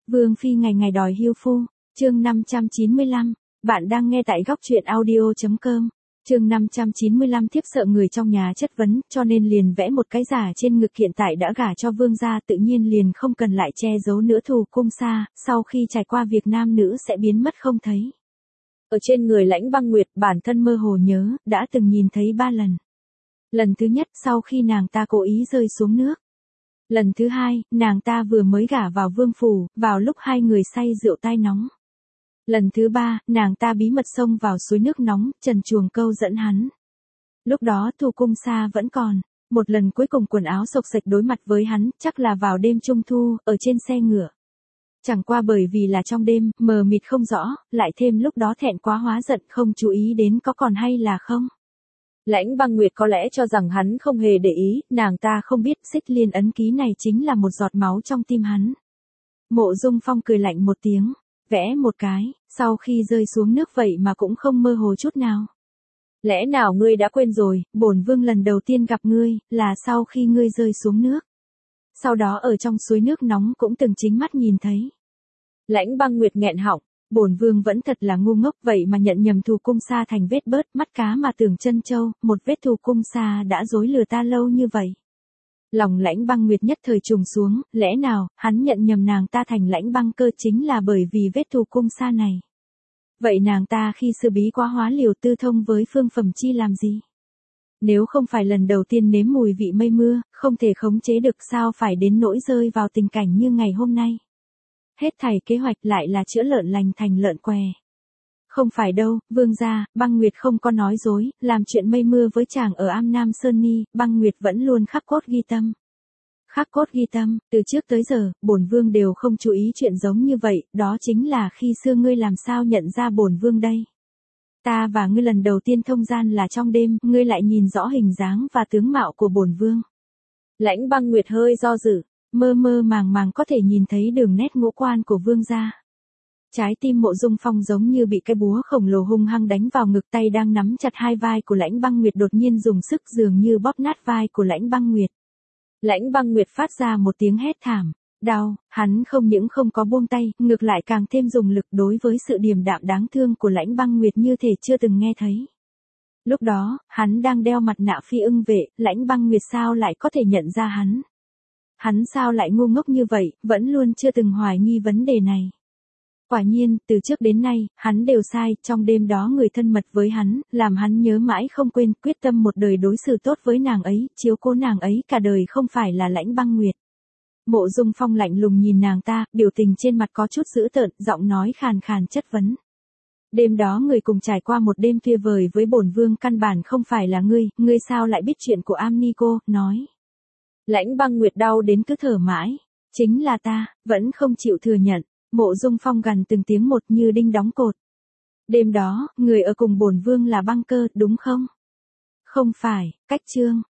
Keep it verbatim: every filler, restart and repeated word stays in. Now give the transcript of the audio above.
Vương phi ngày ngày đòi hưu phu, chương năm trăm chín mươi lăm, bạn đang nghe tại góc truyện audio chấm com. Chương năm trăm chín mươi lăm thiếp sợ người trong nhà chất vấn, cho nên liền vẽ một cái giả trên ngực hiện tại đã gả cho vương gia, tự nhiên liền không cần lại che giấu nữa thù cung xa, sau khi trải qua việc nam nữ sẽ biến mất không thấy. Ở trên người Lãnh Băng Nguyệt, bản thân mơ hồ nhớ, đã từng nhìn thấy ba lần. Lần thứ nhất sau khi nàng ta cố ý rơi xuống nước. Lần thứ hai, nàng ta vừa mới gả vào vương phủ, vào lúc hai người say rượu tai nóng. Lần thứ ba, nàng ta bí mật xông vào suối nước nóng, trần chuồng câu dẫn hắn. Lúc đó thù cung xa vẫn còn. Một lần cuối cùng quần áo xộc xệch đối mặt với hắn, chắc là vào đêm trung thu, ở trên xe ngựa. Chẳng qua bởi vì là trong đêm, mờ mịt không rõ, lại thêm lúc đó thẹn quá hóa giận không chú ý đến có còn hay là không. Lãnh Băng Nguyệt có lẽ cho rằng hắn không hề để ý, nàng ta không biết xích liên ấn ký này chính là một giọt máu trong tim hắn. Mộ Dung Phong cười lạnh một tiếng, vẽ một cái, sau khi rơi xuống nước vậy mà cũng không mơ hồ chút nào. Lẽ nào ngươi đã quên rồi, bổn vương lần đầu tiên gặp ngươi, là sau khi ngươi rơi xuống nước. Sau đó ở trong suối nước nóng cũng từng chính mắt nhìn thấy. Lãnh Băng Nguyệt nghẹn họng, bổn vương vẫn thật là ngu ngốc vậy mà nhận nhầm thù cung xa thành vết bớt, mắt cá mà tưởng chân châu, một vết thù cung xa đã dối lừa ta lâu như vậy. Lòng Lãnh Băng Nguyệt nhất thời trùng xuống, lẽ nào, hắn nhận nhầm nàng ta thành Lãnh Băng Cơ chính là bởi vì vết thù cung xa này. Vậy nàng ta khi sư bí quá hóa liều tư thông với Phương Phẩm Chi làm gì? Nếu không phải lần đầu tiên nếm mùi vị mây mưa, không thể khống chế được sao phải đến nỗi rơi vào tình cảnh như ngày hôm nay. Hết thảy kế hoạch lại là chữa lợn lành thành lợn què. Không phải đâu, vương gia, Băng Nguyệt không có nói dối, làm chuyện mây mưa với chàng ở Am Nam Sơn Ni, Băng Nguyệt vẫn luôn khắc cốt ghi tâm. Khắc cốt ghi tâm, từ trước tới giờ, bổn vương đều không chú ý chuyện giống như vậy, đó chính là khi xưa ngươi làm sao nhận ra bổn vương đây. Ta và ngươi lần đầu tiên thông gian là trong đêm, ngươi lại nhìn rõ hình dáng và tướng mạo của bổn vương. Lãnh Băng Nguyệt hơi do dự, mơ mơ màng màng có thể nhìn thấy đường nét ngũ quan của vương gia. Trái tim Mộ Dung Phong giống như bị cái búa khổng lồ hung hăng đánh vào ngực, tay đang nắm chặt hai vai của Lãnh Băng Nguyệt đột nhiên dùng sức dường như bóp nát vai của Lãnh Băng Nguyệt. Lãnh Băng Nguyệt phát ra một tiếng hét thảm, đau, hắn không những không có buông tay, ngược lại càng thêm dùng lực đối với sự điềm đạm đáng thương của Lãnh Băng Nguyệt như thể chưa từng nghe thấy. Lúc đó, hắn đang đeo mặt nạ phi ưng vệ, Lãnh Băng Nguyệt sao lại có thể nhận ra hắn? Hắn sao lại ngu ngốc như vậy, vẫn luôn chưa từng hoài nghi vấn đề này. Quả nhiên, từ trước đến nay, hắn đều sai, trong đêm đó người thân mật với hắn, làm hắn nhớ mãi không quên, quyết tâm một đời đối xử tốt với nàng ấy, chiếu cố nàng ấy cả đời không phải là Lãnh Băng Nguyệt. Mộ Dung Phong lạnh lùng nhìn nàng ta, biểu tình trên mặt có chút dữ tợn, giọng nói khàn khàn chất vấn. Đêm đó người cùng trải qua một đêm tuyệt vời với bổn vương căn bản không phải là ngươi, ngươi sao lại biết chuyện của Am Ni cô, nói. Lãnh Băng Nguyệt đau đến cứ thở mãi, chính là ta, vẫn không chịu thừa nhận. Mộ Dung Phong gằn từng tiếng một như đinh đóng cột. Đêm đó, người ở cùng bổn vương là Băng Cơ, đúng không? Không phải, cách chương,